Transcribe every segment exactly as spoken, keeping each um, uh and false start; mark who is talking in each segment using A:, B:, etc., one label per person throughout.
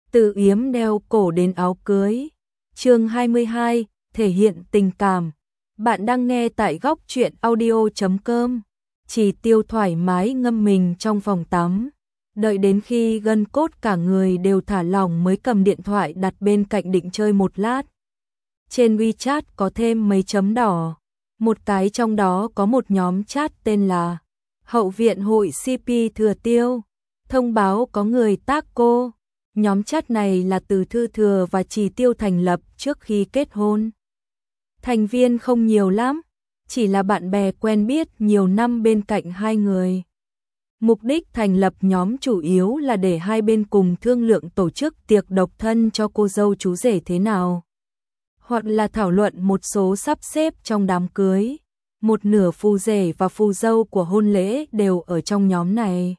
A: từ yếm đeo cổ đến áo cưới. Chương hai mươi hai, thể hiện tình cảm. Bạn đang nghe tại góc truyện audio chấm com. Chỉ Tiêu thoải mái ngâm mình trong phòng tắm, đợi đến khi gân cốt cả người đều thả lỏng mới cầm điện thoại đặt bên cạnh định chơi một lát. Trên WeChat có thêm mấy chấm đỏ, một cái trong đó có một nhóm chat tên là Hậu viện hội xê pê Thừa Tiêu, thông báo có người tác cô. Nhóm chat này là từ Thư Thừa và Chỉ Tiêu thành lập trước khi kết hôn. Thành viên không nhiều lắm, chỉ là bạn bè quen biết nhiều năm bên cạnh hai người. Mục đích thành lập nhóm chủ yếu là để hai bên cùng thương lượng tổ chức tiệc độc thân cho cô dâu chú rể thế nào, hoặc là thảo luận một số sắp xếp trong đám cưới. Một nửa phù rể và phù dâu của hôn lễ đều ở trong nhóm này.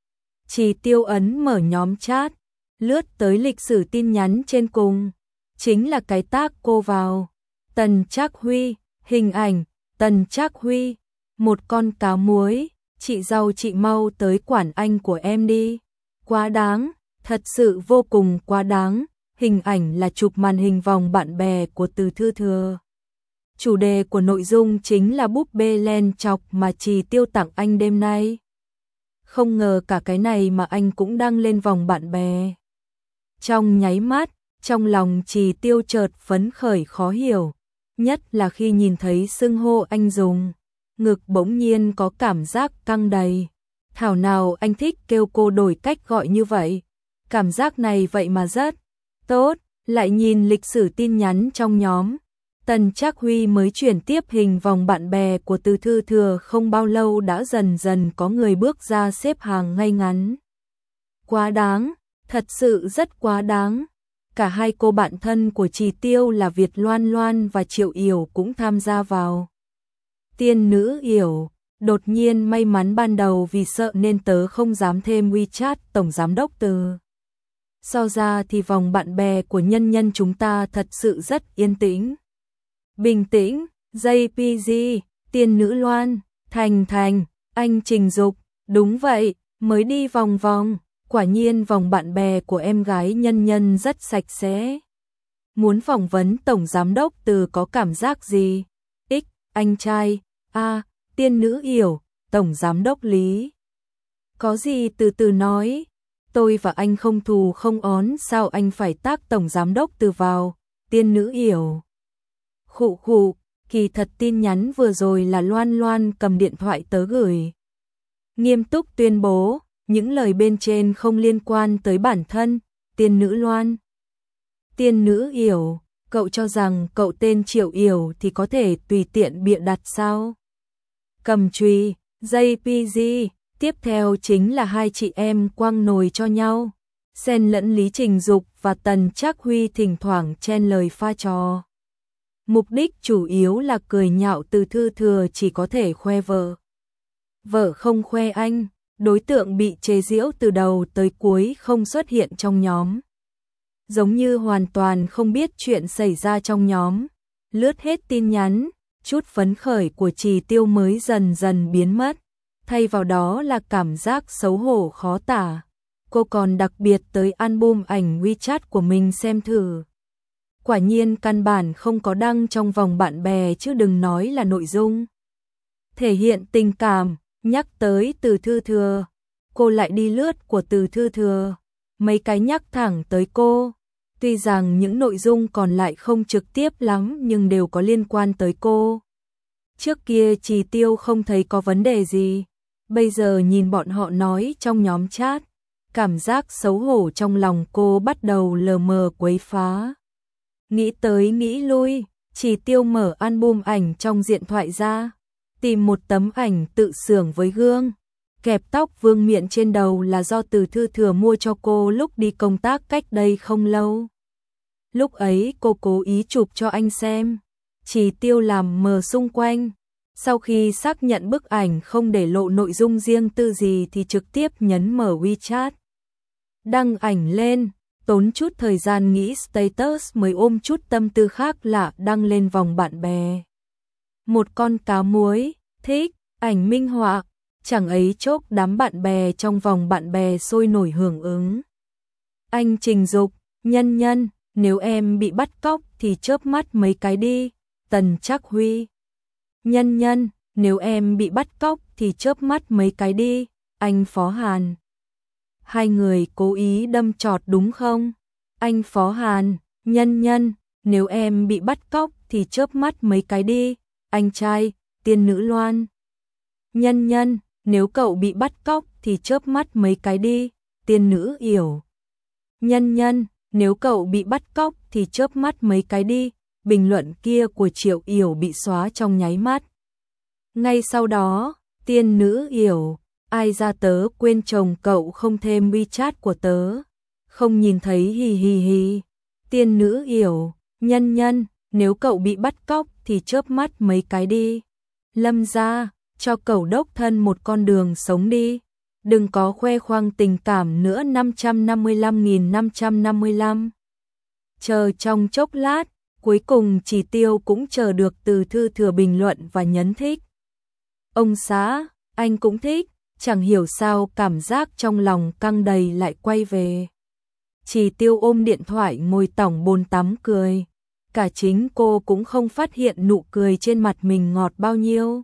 A: Chỉ Tiêu ấn mở nhóm chat, lướt tới lịch sử tin nhắn trên cùng, chính là cái tag cô vào. Tần Trác Huy, hình ảnh, Tần Trác Huy, một con cá muối, chị giàu chị mau tới quản anh của em đi. Quá đáng, thật sự vô cùng quá đáng. Hình ảnh là chụp màn hình vòng bạn bè của Từ Thư Thừa. Chủ đề của nội dung chính là búp bê len chọc mà Chỉ Tiêu tặng anh đêm nay. Không ngờ cả cái này mà anh cũng đăng lên vòng bạn bè. Trong nháy mắt, trong lòng Chỉ Tiêu chợt phấn khởi khó hiểu, nhất là khi nhìn thấy xưng hô anh dùng, ngực bỗng nhiên có cảm giác căng đầy. Thảo nào anh thích kêu cô đổi cách gọi như vậy, cảm giác này vậy mà rất tốt. Lại nhìn lịch sử tin nhắn trong nhóm, Tần Trác Huy mới chuyển tiếp hình vòng bạn bè của Từ Thư Thừa không bao lâu đã dần dần có người bước ra xếp hàng ngay ngắn. Quá đáng, thật sự rất quá đáng. Cả hai cô bạn thân của Chỉ Tiêu là Việt Loan Loan và Triệu Yểu cũng tham gia vào. Tiên nữ Yểu, đột nhiên may mắn ban đầu vì sợ nên tớ không dám thêm WeChat tổng giám đốc Từ. So ra thì vòng bạn bè của nhân nhân chúng ta thật sự rất yên tĩnh. Bình tĩnh, gi pê giê, tiên nữ Loan, Thành Thành, anh Trình Dục, đúng vậy, mới đi vòng vòng, quả nhiên vòng bạn bè của em gái nhân nhân rất sạch sẽ. Muốn phỏng vấn tổng giám đốc Từ có cảm giác gì? X, anh trai, A, tiên nữ Yểu, tổng giám đốc Lý. Có gì từ từ nói, tôi và anh không thù không oán sao anh phải tác tổng giám đốc Từ vào, tiên nữ Yểu. Khụ khụ, kỳ thật tin nhắn vừa rồi là Loan Loan cầm điện thoại tớ gửi. Nghiêm túc tuyên bố, những lời bên trên không liên quan tới bản thân, tiên nữ Loan. Tiên nữ Yểu, cậu cho rằng cậu tên Triệu Yểu thì có thể tùy tiện bịa đặt sao? Cầm chùy, gi pê giê, tiếp theo chính là hai chị em quăng nồi cho nhau. Xen lẫn Lý Trình Dục và Tần Trác Huy thỉnh thoảng chen lời pha trò. Mục đích chủ yếu là cười nhạo Từ Thư Thừa chỉ có thể khoe vợ. Vợ không khoe anh, đối tượng bị chế giễu từ đầu tới cuối không xuất hiện trong nhóm. Giống như hoàn toàn không biết chuyện xảy ra trong nhóm. Lướt hết tin nhắn, chút phấn khởi của Chỉ Tiêu mới dần dần biến mất. Thay vào đó là cảm giác xấu hổ khó tả. Cô còn đặc biệt tới album ảnh WeChat của mình xem thử. Quả nhiên căn bản không có đăng trong vòng bạn bè chứ đừng nói là nội dung. Thể hiện tình cảm, nhắc tới Từ Thư Thừa. Cô lại đi lướt của Từ Thư Thừa. Mấy cái nhắc thẳng tới cô. Tuy rằng những nội dung còn lại không trực tiếp lắm nhưng đều có liên quan tới cô. Trước kia Chỉ Tiêu không thấy có vấn đề gì. Bây giờ nhìn bọn họ nói trong nhóm chat, cảm giác xấu hổ trong lòng cô bắt đầu lờ mờ quấy phá. Nghĩ tới nghĩ lui, Chỉ Tiêu mở album ảnh trong điện thoại ra, tìm một tấm ảnh tự xưởng với gương, kẹp tóc vương miện trên đầu là do Từ Thư Thừa mua cho cô lúc đi công tác cách đây không lâu. Lúc ấy cô cố ý chụp cho anh xem, Chỉ Tiêu làm mờ xung quanh. Sau khi xác nhận bức ảnh không để lộ nội dung riêng tư gì thì trực tiếp nhấn mở WeChat. Đăng ảnh lên, tốn chút thời gian nghĩ status mới ôm chút tâm tư khác lạ đăng lên vòng bạn bè. Một con cá muối, thích, ảnh minh họa, chẳng ấy chốc đám bạn bè trong vòng bạn bè sôi nổi hưởng ứng. Anh Trình Dục, Nhân Nhân, nếu em bị bắt cóc thì chớp mắt mấy cái đi. Tần Trác Huy. Nhân Nhân, nếu em bị bắt cóc thì chớp mắt mấy cái đi. Anh Phó Hàn. Hai người cố ý đâm chọt đúng không? Anh Phó Hàn. Nhân Nhân, nếu em bị bắt cóc thì chớp mắt mấy cái đi. Anh trai, Tiên Nữ Loan. Nhân Nhân, nếu cậu bị bắt cóc thì chớp mắt mấy cái đi. Tiên Nữ Yểu. Nhân Nhân, nếu cậu bị bắt cóc thì chớp mắt mấy cái đi. Bình luận kia của Triệu Yểu bị xóa trong nháy mắt. Ngay sau đó, Tiên Nữ Yểu, ai ra tớ quên chồng cậu không thêm WeChat của tớ. Không nhìn thấy hì hì hì. Tiên Nữ Yểu, Nhân Nhân, nếu cậu bị bắt cóc thì chớp mắt mấy cái đi. Lâm gia, cho cậu đốc thân một con đường sống đi. Đừng có khoe khoang tình cảm nữa. Năm trăm năm mươi lăm nghìn năm trăm năm mươi lăm. Chờ trong chốc lát, cuối cùng Chỉ Tiêu cũng chờ được Từ Thư Thừa bình luận và nhấn thích. Ông xã, anh cũng thích, chẳng hiểu sao cảm giác trong lòng căng đầy lại quay về. Chỉ Tiêu ôm điện thoại ngồi tỏng bồn tắm cười. Cả chính cô cũng không phát hiện nụ cười trên mặt mình ngọt bao nhiêu.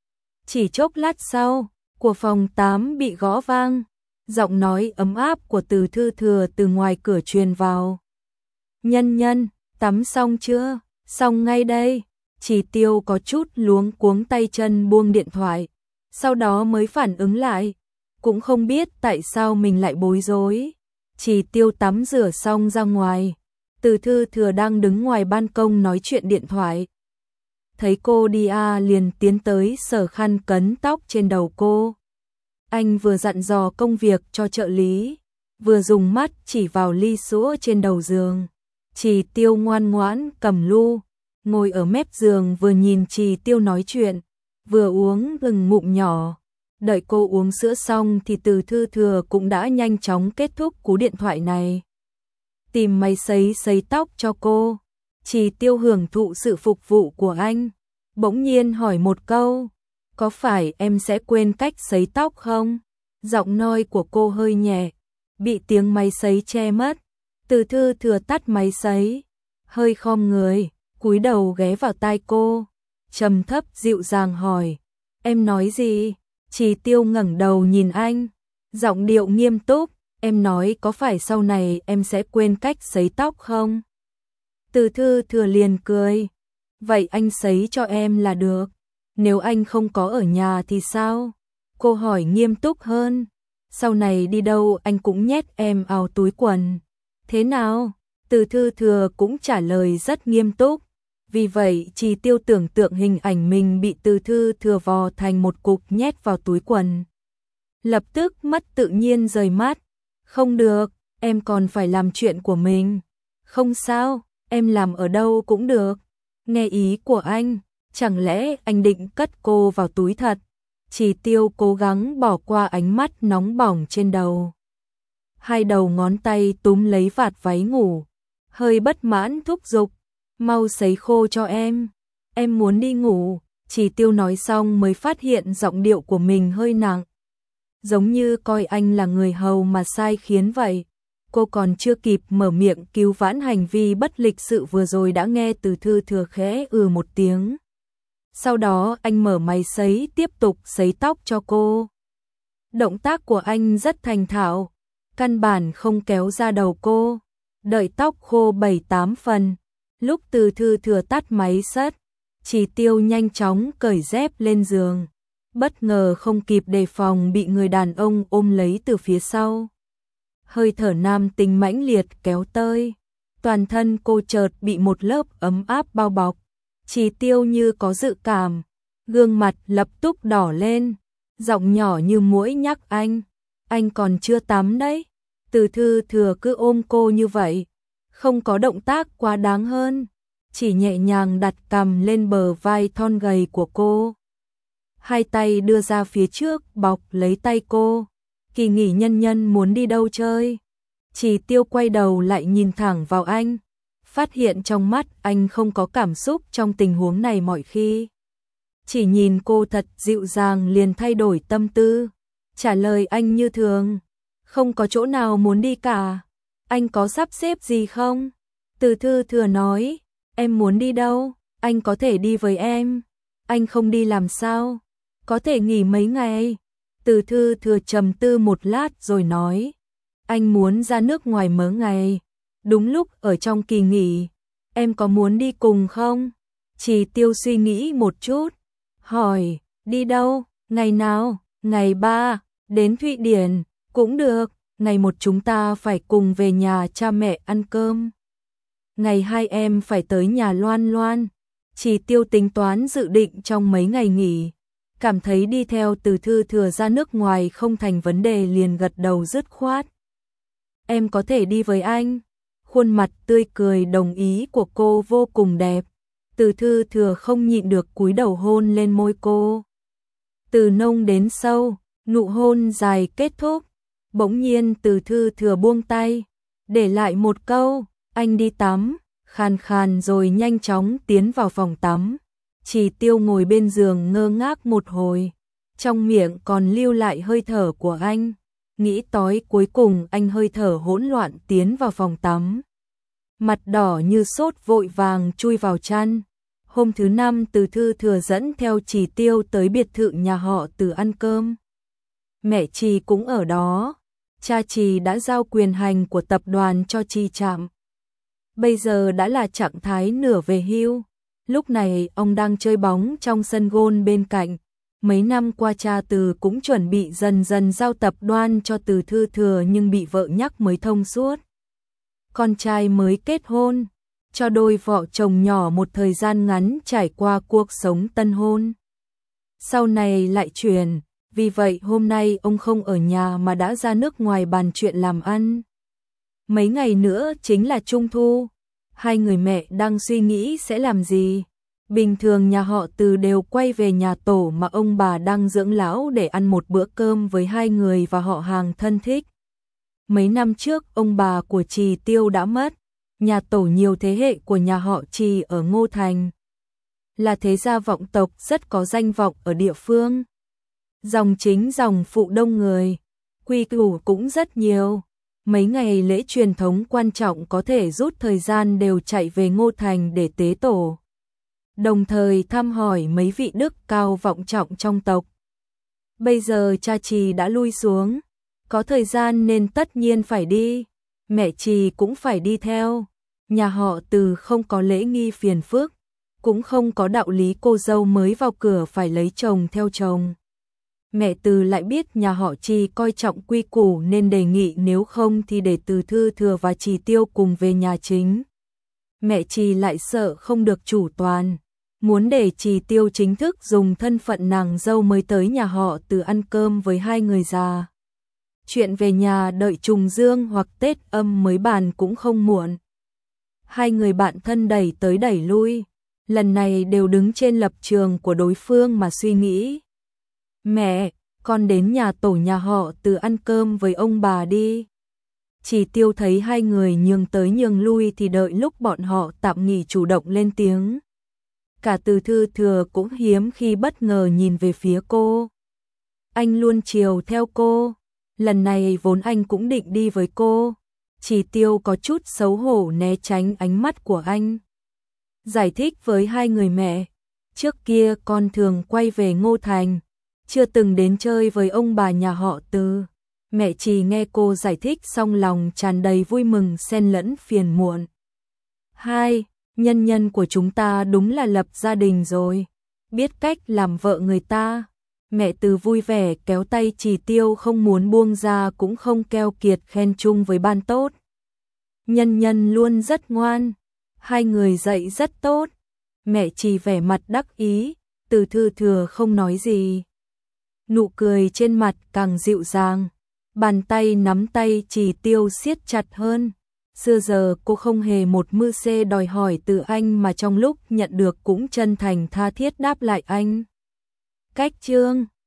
A: Chỉ chốc lát sau, của phòng tám bị gõ vang. Giọng nói ấm áp của Từ Thư Thừa từ ngoài cửa truyền vào. Nhân Nhân, tắm xong chưa? Xong ngay đây. Chỉ Tiêu có chút luống cuống tay chân buông điện thoại. Sau đó mới phản ứng lại. Cũng không biết tại sao mình lại bối rối. Chỉ Tiêu tắm rửa xong ra ngoài. Từ Thư Thừa đang đứng ngoài ban công nói chuyện điện thoại. Thấy cô đi à liền tiến tới sờ khăn cấn tóc trên đầu cô. Anh vừa dặn dò công việc cho trợ lý, vừa dùng mắt chỉ vào ly sữa trên đầu giường. Chỉ Tiêu ngoan ngoãn cầm lu, ngồi ở mép giường vừa nhìn Chỉ Tiêu nói chuyện, vừa uống từng ngụm nhỏ. Đợi cô uống sữa xong thì Từ Thư Thừa cũng đã nhanh chóng kết thúc cú điện thoại này. Tìm máy sấy sấy tóc cho cô. Chỉ Tiêu hưởng thụ sự phục vụ của anh, bỗng nhiên hỏi một câu, có phải em sẽ quên cách sấy tóc không? Giọng nói của cô hơi nhẹ, bị tiếng máy sấy che mất. Từ Thư Thừa tắt máy sấy, hơi khom người, cúi đầu ghé vào tai cô, trầm thấp dịu dàng hỏi, em nói gì? Chỉ Tiêu ngẩng đầu nhìn anh, giọng điệu nghiêm túc, em nói có phải sau này em sẽ quên cách sấy tóc không? Từ Thư Thừa liền cười, vậy anh sấy cho em là được, nếu anh không có ở nhà thì sao? Cô hỏi nghiêm túc hơn, sau này đi đâu anh cũng nhét em vào túi quần. Thế nào? Từ Thư Thừa cũng trả lời rất nghiêm túc. Vì vậy Chỉ Tiêu tưởng tượng hình ảnh mình bị Từ Thư Thừa vò thành một cục nhét vào túi quần. Lập tức mất tự nhiên rời mắt. Không được, em còn phải làm chuyện của mình. Không sao, em làm ở đâu cũng được. Nghe ý của anh, chẳng lẽ anh định cất cô vào túi thật? Chỉ Tiêu cố gắng bỏ qua ánh mắt nóng bỏng trên đầu. Hai đầu ngón tay túm lấy vạt váy ngủ, hơi bất mãn thúc giục, mau sấy khô cho em, em muốn đi ngủ. Chỉ Tiêu nói xong mới phát hiện giọng điệu của mình hơi nặng, giống như coi anh là người hầu mà sai khiến vậy. Cô còn chưa kịp mở miệng cứu vãn hành vi bất lịch sự vừa rồi đã nghe Từ Thư Thừa khẽ ừ một tiếng. Sau đó anh mở máy sấy tiếp tục sấy tóc cho cô. Động tác của anh rất thành thạo, căn bản không kéo ra đầu cô. Đợi tóc khô bảy tám phần, lúc Từ Thư Thừa tắt máy sắt, Chỉ Tiêu nhanh chóng cởi dép lên giường. Bất ngờ không kịp đề phòng bị người đàn ông ôm lấy từ phía sau. Hơi thở nam tính mãnh liệt kéo tới, toàn thân cô chợt bị một lớp ấm áp bao bọc. Chỉ Tiêu như có dự cảm, gương mặt lập tức đỏ lên, giọng nhỏ như muỗi nhắc anh, anh còn chưa tắm đấy. Từ Thư Thừa cứ ôm cô như vậy, không có động tác quá đáng hơn, chỉ nhẹ nhàng đặt cằm lên bờ vai thon gầy của cô. Hai tay đưa ra phía trước bọc lấy tay cô. Kỳ nghỉ Nhân Nhân muốn đi đâu chơi? Chỉ Tiêu quay đầu lại nhìn thẳng vào anh, phát hiện trong mắt anh không có cảm xúc trong tình huống này mọi khi. Chỉ nhìn cô thật dịu dàng liền thay đổi tâm tư, trả lời anh như thường, không có chỗ nào muốn đi cả. anh có sắp xếp gì không? Từ Thư Thừa nói, em muốn đi đâu? Anh có thể đi với em. Anh không đi làm sao? Có thể nghỉ mấy ngày. Từ Thư Thừa trầm tư một lát rồi nói, anh muốn ra nước ngoài mấy ngày. Đúng lúc ở trong kỳ nghỉ, em có muốn đi cùng không? Chỉ Tiêu suy nghĩ một chút, hỏi, đi đâu? Ngày nào? Ngày ba, đến Thụy Điển, cũng được. Ngày một chúng ta phải cùng về nhà cha mẹ ăn cơm. Ngày hai em phải tới nhà Loan Loan. Chỉ Tiêu tính toán dự định trong mấy ngày nghỉ, cảm thấy đi theo Từ Thư Thừa ra nước ngoài không thành vấn đề liền gật đầu dứt khoát. Em có thể đi với anh. Khuôn mặt tươi cười đồng ý của cô vô cùng đẹp. Từ Thư Thừa không nhịn được cúi đầu hôn lên môi cô. Từ nông đến sâu, nụ hôn dài kết thúc. Bỗng nhiên Từ Thư Thừa buông tay, để lại một câu, anh đi tắm, khàn khàn rồi nhanh chóng tiến vào phòng tắm. Chỉ Tiêu ngồi bên giường ngơ ngác một hồi, trong miệng còn lưu lại hơi thở của anh. Nghĩ tối cuối cùng anh hơi thở hỗn loạn tiến vào phòng tắm. Mặt đỏ như sốt vội vàng chui vào chăn. Hôm thứ năm Từ Thư Thừa dẫn theo Chỉ Tiêu tới biệt thự nhà họ Từ ăn cơm. Mẹ Trì cũng ở đó. Cha Trì đã giao quyền hành của tập đoàn cho Trì Trạm. Bây giờ đã là trạng thái nửa về hưu. Lúc này ông đang chơi bóng trong sân golf bên cạnh. Mấy năm qua cha Từ cũng chuẩn bị dần dần giao tập đoàn cho Từ Thư Thừa nhưng bị vợ nhắc mới thông suốt. Con trai mới kết hôn, cho đôi vợ chồng nhỏ một thời gian ngắn trải qua cuộc sống tân hôn. Sau này lại chuyển, vì vậy hôm nay ông không ở nhà mà đã ra nước ngoài bàn chuyện làm ăn. Mấy ngày nữa chính là Trung thu, hai người mẹ đang suy nghĩ sẽ làm gì. Bình thường nhà họ Từ đều quay về nhà tổ mà ông bà đang dưỡng lão để ăn một bữa cơm với hai người và họ hàng thân thích. Mấy năm trước ông bà của Trì Tiêu đã mất, nhà tổ nhiều thế hệ của nhà họ Trì ở Ngô Thành. Là thế gia vọng tộc rất có danh vọng ở địa phương. Dòng chính dòng phụ đông người, quy củ cũng rất nhiều. Mấy ngày lễ truyền thống quan trọng có thể rút thời gian đều chạy về Ngô Thành để tế tổ. Đồng thời thăm hỏi mấy vị đức cao vọng trọng trong tộc. Bây giờ cha Trì đã lui xuống, có thời gian nên tất nhiên phải đi, mẹ Trì cũng phải đi theo. Nhà họ Từ không có lễ nghi phiền phức, cũng không có đạo lý cô dâu mới vào cửa phải lấy chồng theo chồng. Mẹ Từ lại biết nhà họ Trì coi trọng quy củ nên đề nghị nếu không thì để Từ Thư Thừa và Trì Tiêu cùng về nhà chính. Mẹ Trì lại sợ không được chủ toàn, muốn để Trì Tiêu chính thức dùng thân phận nàng dâu mới tới nhà họ Từ ăn cơm với hai người già. Chuyện về nhà đợi trùng dương hoặc Tết âm mới bàn cũng không muộn. Hai người bạn thân đẩy tới đẩy lui, lần này đều đứng trên lập trường của đối phương mà suy nghĩ. Mẹ, con đến nhà tổ nhà họ Từ ăn cơm với ông bà đi. Chỉ Tiêu thấy hai người nhường tới nhường lui thì đợi lúc bọn họ tạm nghỉ chủ động lên tiếng. Cả Từ Thư Thừa cũng hiếm khi bất ngờ nhìn về phía cô. Anh luôn chiều theo cô, lần này vốn anh cũng định đi với cô. Chỉ Tiêu có chút xấu hổ né tránh ánh mắt của anh. Giải thích với hai người mẹ, trước kia con thường quay về Ngô Thành, chưa từng đến chơi với ông bà nhà họ Từ. Mẹ Trì nghe cô giải thích xong lòng tràn đầy vui mừng xen lẫn phiền muộn. Hai, nhân nhân của chúng ta đúng là lập gia đình rồi, biết cách làm vợ người ta. Mẹ Từ vui vẻ kéo tay Trì Tiêu không muốn buông ra cũng không keo kiệt khen chung với ban tốt. Nhân nhân luôn rất ngoan, hai người dạy rất tốt. Mẹ Trì vẻ mặt đắc ý, Từ Thư Thừa không nói gì. Nụ cười trên mặt càng dịu dàng, bàn tay nắm tay Trì Tiêu siết chặt hơn. Xưa giờ cô không hề một mưu xê đòi hỏi từ anh mà trong lúc nhận được cũng chân thành tha thiết đáp lại anh. Cách chương